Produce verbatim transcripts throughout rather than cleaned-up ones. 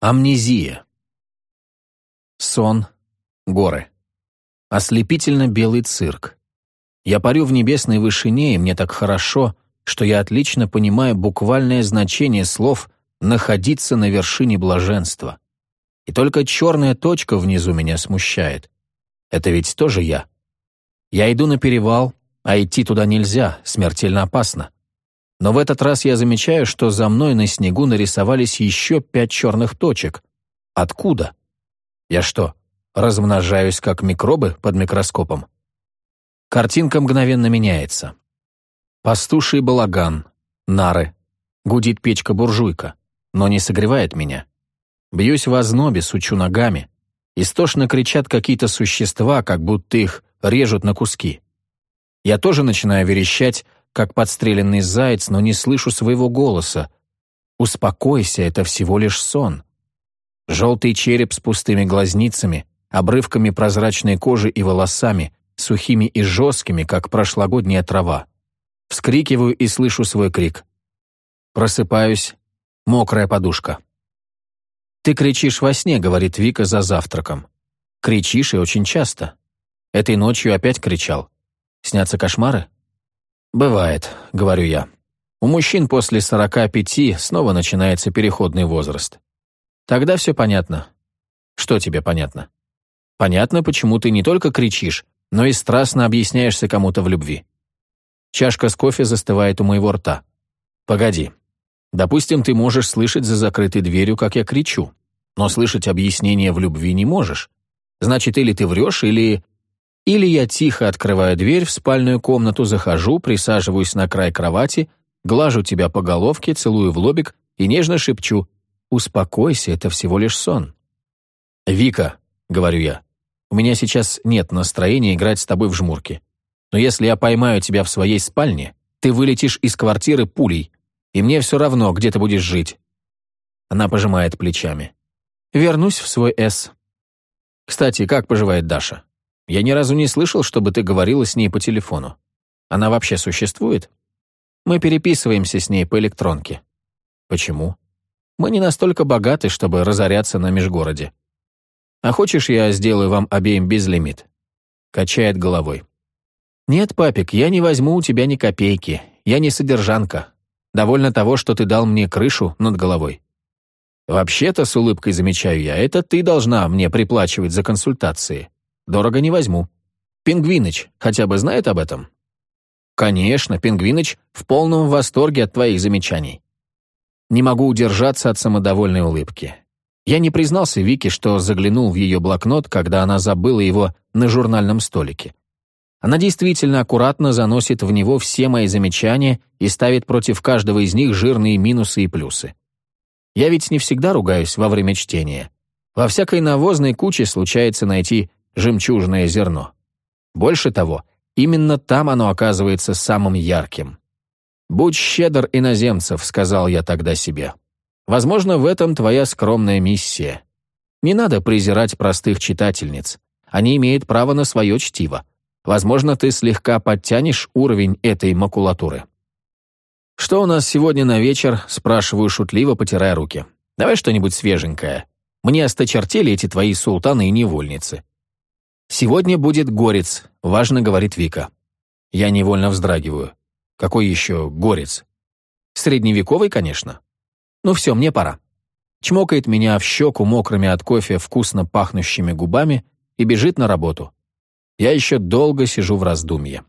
Амнезия. Сон, горы. Ослепительно белый цирк. Я парю в небесной вышине, и мне так хорошо, что я отлично понимаю буквальное значение слов «находиться на вершине блаженства». И только черная точка внизу меня смущает. Это ведь тоже я. Я иду на перевал, а идти туда нельзя, смертельно опасно. Но в этот раз я замечаю, что за мной на снегу нарисовались еще пять черных точек. Откуда? Я что, размножаюсь как микробы под микроскопом? Картинка мгновенно меняется. Пастуший балаган, нары, гудит печка-буржуйка, но не согревает меня. Бьюсь в ознобе, сучу ногами. Истошно кричат какие-то существа, как будто их режут на куски. Я тоже начинаю верещать, как подстреленный заяц, но не слышу своего голоса. Успокойся, это всего лишь сон. Желтый череп с пустыми глазницами, обрывками прозрачной кожи и волосами, сухими и жесткими, как прошлогодняя трава. Вскрикиваю и слышу свой крик. Просыпаюсь. Мокрая подушка. «Ты кричишь во сне», — говорит Вика за завтраком. «Кричишь и очень часто. Этой ночью опять кричал. Снятся кошмары?» «Бывает», — говорю я. «У мужчин после сорока пяти снова начинается переходный возраст. Тогда все понятно». «Что тебе понятно?» «Понятно, почему ты не только кричишь, но и страстно объясняешься кому-то в любви». Чашка с кофе застывает у моего рта. «Погоди. Допустим, ты можешь слышать за закрытой дверью, как я кричу, но слышать объяснение в любви не можешь. Значит, или ты врешь, или... Или я тихо открываю дверь в спальную комнату, захожу, присаживаюсь на край кровати, глажу тебя по головке, целую в лобик и нежно шепчу: «Успокойся, это всего лишь сон». «Вика», — говорю я, — «у меня сейчас нет настроения играть с тобой в жмурки. Но если я поймаю тебя в своей спальне, ты вылетишь из квартиры пулей, и мне все равно, где ты будешь жить». Она пожимает плечами. «Вернусь в свой С». «Кстати, как поживает Даша? Я ни разу не слышал, чтобы ты говорила с ней по телефону. Она вообще существует? Мы переписываемся с ней по электронке». «Почему?» «Мы не настолько богаты, чтобы разоряться на межгороде». «А хочешь, я сделаю вам обеим безлимит?» Качает головой. «Нет, папик, я не возьму у тебя ни копейки. Я не содержанка. Довольно того, что ты дал мне крышу над головой». «Вообще-то, с улыбкой замечаю я, это ты должна мне приплачивать за консультации. Дорого не возьму. Пингвиныч хотя бы знает об этом?» «Конечно, Пингвиныч в полном восторге от твоих замечаний». Не могу удержаться от самодовольной улыбки. Я не признался Вике, что заглянул в ее блокнот, когда она забыла его на журнальном столике. Она действительно аккуратно заносит в него все мои замечания и ставит против каждого из них жирные минусы и плюсы. Я ведь не всегда ругаюсь во время чтения. Во всякой навозной куче случается найти жемчужное зерно. Больше того, именно там оно оказывается самым ярким. «Будь щедр, иноземцев», — сказал я тогда себе. Возможно, в этом твоя скромная миссия. Не надо презирать простых читательниц. Они имеют право на свое чтиво. Возможно, ты слегка подтянешь уровень этой макулатуры. «Что у нас сегодня на вечер?» — спрашиваю шутливо, потирая руки. «Давай что-нибудь свеженькое. Мне осточертели эти твои султаны и невольницы». «Сегодня будет горец», — важно говорит Вика. Я невольно вздрагиваю. Какой еще горец? Средневековый, конечно. Ну все, мне пора. Чмокает меня в щеку мокрыми от кофе вкусно пахнущими губами и бежит на работу. Я еще долго сижу в раздумье.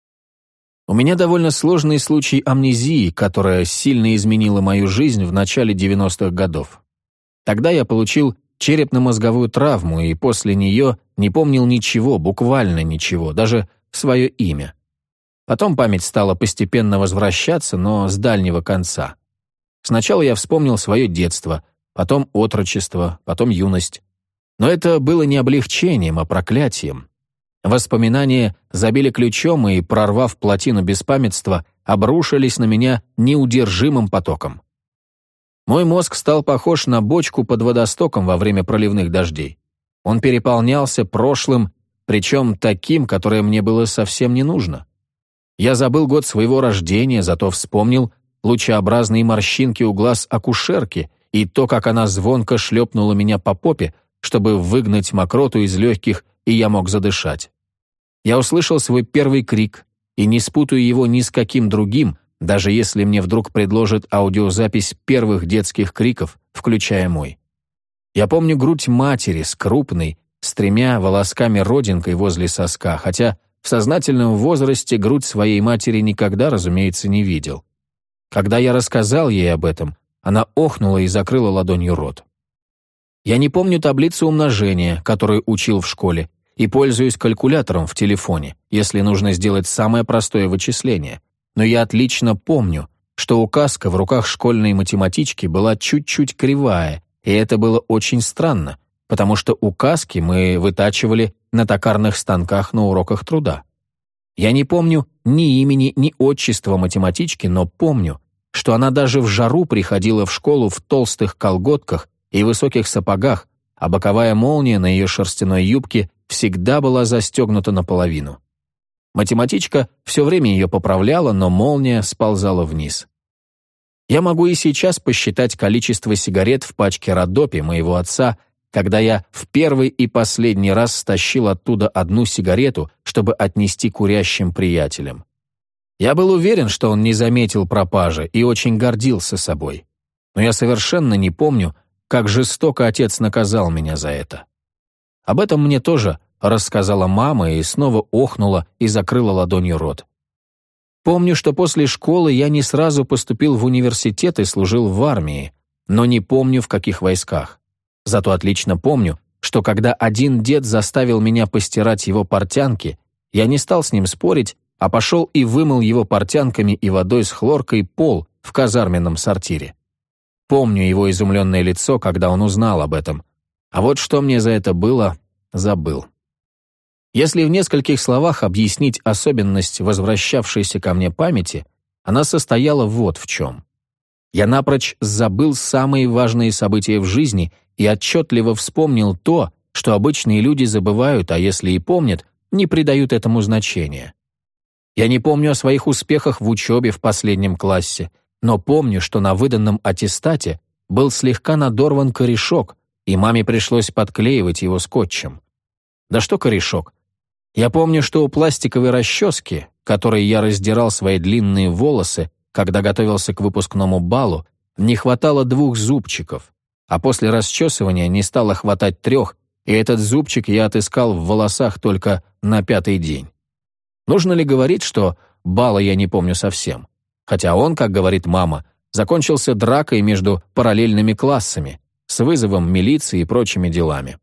У меня довольно сложный случай амнезии, которая сильно изменила мою жизнь в начале девяностых годов. Тогда я получил черепно-мозговую травму и после нее не помнил ничего, буквально ничего, даже свое имя. Потом память стала постепенно возвращаться, но с дальнего конца. Сначала я вспомнил свое детство, потом отрочество, потом юность. Но это было не облегчением, а проклятием. Воспоминания забили ключом и, прорвав плотину беспамятства, обрушились на меня неудержимым потоком. Мой мозг стал похож на бочку под водостоком во время проливных дождей. Он переполнялся прошлым, причем таким, которое мне было совсем не нужно. Я забыл год своего рождения, зато вспомнил лучеобразные морщинки у глаз акушерки и то, как она звонко шлепнула меня по попе, чтобы выгнать мокроту из легких, и я мог задышать. Я услышал свой первый крик, и не спутаю его ни с каким другим, даже если мне вдруг предложат аудиозапись первых детских криков, включая мой. Я помню грудь матери с крупной, с тремя волосками-родинкой возле соска, хотя в сознательном возрасте грудь своей матери никогда, разумеется, не видел. Когда я рассказал ей об этом, она охнула и закрыла ладонью рот. Я не помню таблицу умножения, которую учил в школе, и пользуюсь калькулятором в телефоне, если нужно сделать самое простое вычисление. Но я отлично помню, что указка в руках школьной математички была чуть-чуть кривая, и это было очень странно, потому что указки мы вытачивали на токарных станках на уроках труда. Я не помню ни имени, ни отчества математички, но помню, что она даже в жару приходила в школу в толстых колготках и высоких сапогах, а боковая молния на ее шерстяной юбке всегда была застегнута наполовину. Математичка все время ее поправляла, но молния сползала вниз. Я могу и сейчас посчитать количество сигарет в пачке Родопи моего отца, когда я в первый и последний раз стащил оттуда одну сигарету, чтобы отнести курящим приятелям. Я был уверен, что он не заметил пропажи и очень гордился собой. Но я совершенно не помню, как жестоко отец наказал меня за это. Об этом мне тоже рассказала мама и снова охнула и закрыла ладонью рот. Помню, что после школы я не сразу поступил в университет и служил в армии, но не помню, в каких войсках. Зато отлично помню, что когда один дед заставил меня постирать его портянки, я не стал с ним спорить, а пошел и вымыл его портянками и водой с хлоркой пол в казарменном сортире. Помню его изумленное лицо, когда он узнал об этом. А вот что мне за это было, забыл. Если в нескольких словах объяснить особенность возвращавшейся ко мне памяти, она состояла вот в чем. Я напрочь забыл самые важные события в жизни и отчетливо вспомнил то, что обычные люди забывают, а если и помнят, не придают этому значения. Я не помню о своих успехах в учебе в последнем классе, но помню, что на выданном аттестате был слегка надорван корешок, и маме пришлось подклеивать его скотчем. Да что корешок? Я помню, что у пластиковой расчески, которой я раздирал свои длинные волосы, когда готовился к выпускному балу, не хватало двух зубчиков, а после расчесывания не стало хватать трех, и этот зубчик я отыскал в волосах только на пятый день. Нужно ли говорить, что бала я не помню совсем? Хотя он, как говорит мама, закончился дракой между параллельными классами, с вызовом милиции и прочими делами.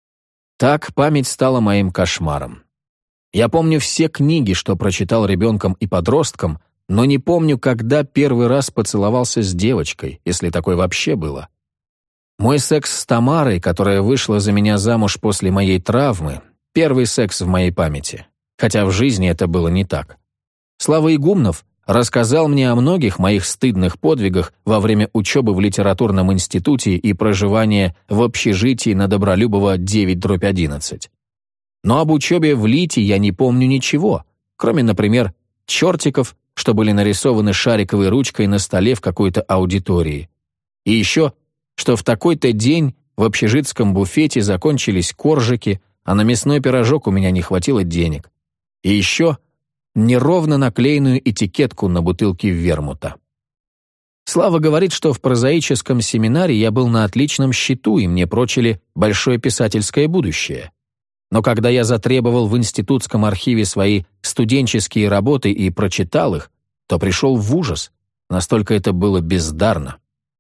Так память стала моим кошмаром. Я помню все книги, что прочитал ребенком и подростком, но не помню, когда первый раз поцеловался с девочкой, если такое вообще было. Мой секс с Тамарой, которая вышла за меня замуж после моей травмы, первый секс в моей памяти, хотя в жизни это было не так. Слава Игумнов рассказал мне о многих моих стыдных подвигах во время учебы в литературном институте и проживания в общежитии на Добролюбова девять дробь одиннадцать. Но об учебе в ЛИТе я не помню ничего, кроме, например, чертиков, что были нарисованы шариковой ручкой на столе в какой-то аудитории. И еще, что в такой-то день в общежитском буфете закончились коржики, а на мясной пирожок у меня не хватило денег. И еще неровно наклеенную этикетку на бутылке вермута. Слава говорит, что в прозаическом семинаре я был на отличном счету, и мне прочили большое писательское будущее. Но когда я затребовал в институтском архиве свои студенческие работы и прочитал их, то пришел в ужас, настолько это было бездарно.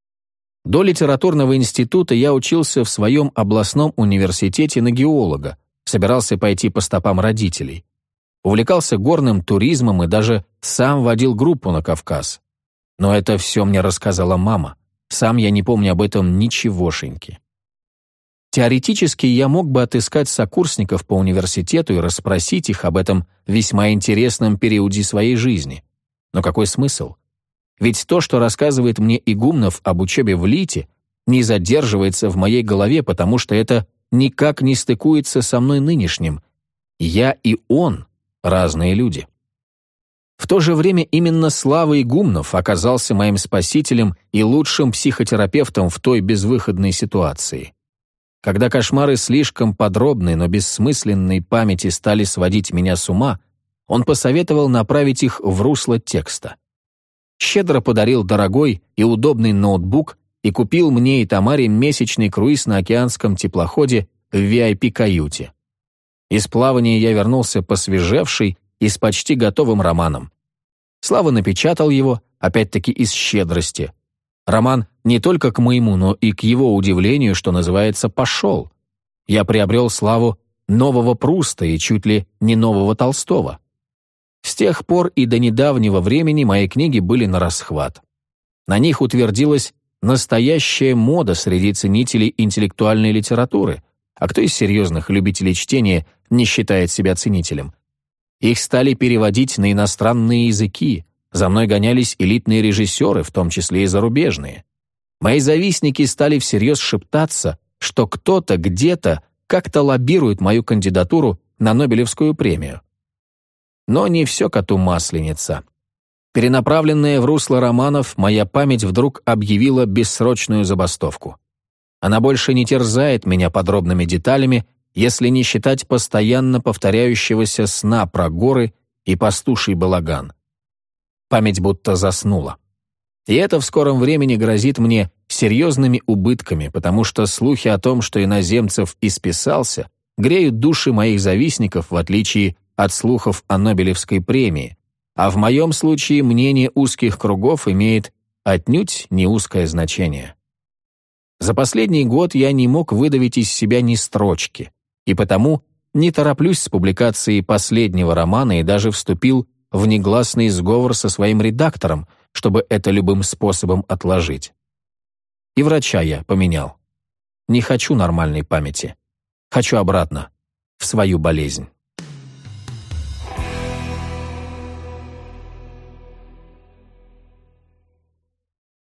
До литературного института я учился в своем областном университете на геолога, собирался пойти по стопам родителей. Увлекался горным туризмом и даже сам водил группу на Кавказ. Но это все мне рассказала мама. Сам я не помню об этом ничегошеньки. Теоретически я мог бы отыскать сокурсников по университету и расспросить их об этом весьма интересном периоде своей жизни. Но какой смысл? Ведь то, что рассказывает мне Игумнов об учебе в ЛИТе, не задерживается в моей голове, потому что это никак не стыкуется со мной нынешним. Я и он — разные люди. В то же время именно Слава Игумнов оказался моим спасителем и лучшим психотерапевтом в той безвыходной ситуации. Когда кошмары слишком подробной, но бессмысленной памяти стали сводить меня с ума, он посоветовал направить их в русло текста. Щедро подарил дорогой и удобный ноутбук и купил мне и Тамаре месячный круиз на океанском теплоходе в ви ай пи-каюте. Из плавания я вернулся посвежевший и с почти готовым романом. Слава напечатал его, опять-таки из щедрости. Роман не только к моему, но и к его удивлению, что называется, пошел. Я приобрел славу нового Пруста и чуть ли не нового Толстого. С тех пор и до недавнего времени мои книги были нарасхват. На них утвердилась настоящая мода среди ценителей интеллектуальной литературы, а кто из серьезных любителей чтения не считает себя ценителем? Их стали переводить на иностранные языки, за мной гонялись элитные режиссеры, в том числе и зарубежные. Мои завистники стали всерьез шептаться, что кто-то где-то как-то лоббирует мою кандидатуру на Нобелевскую премию. Но не все коту масленица. Перенаправленная в русло романов, моя память вдруг объявила бессрочную забастовку. Она больше не терзает меня подробными деталями, если не считать постоянно повторяющегося сна про горы и пастуший балаган. Память будто заснула. И это в скором времени грозит мне серьезными убытками, потому что слухи о том, что иноземцев исписался, греют души моих завистников, в отличие от слухов о Нобелевской премии, а в моем случае мнение узких кругов имеет отнюдь не узкое значение. За последний год я не мог выдавить из себя ни строчки, и потому не тороплюсь с публикацией последнего романа и даже вступил в негласный сговор со своим редактором, чтобы это любым способом отложить. И врача я поменял. Не хочу нормальной памяти. Хочу обратно, в свою болезнь.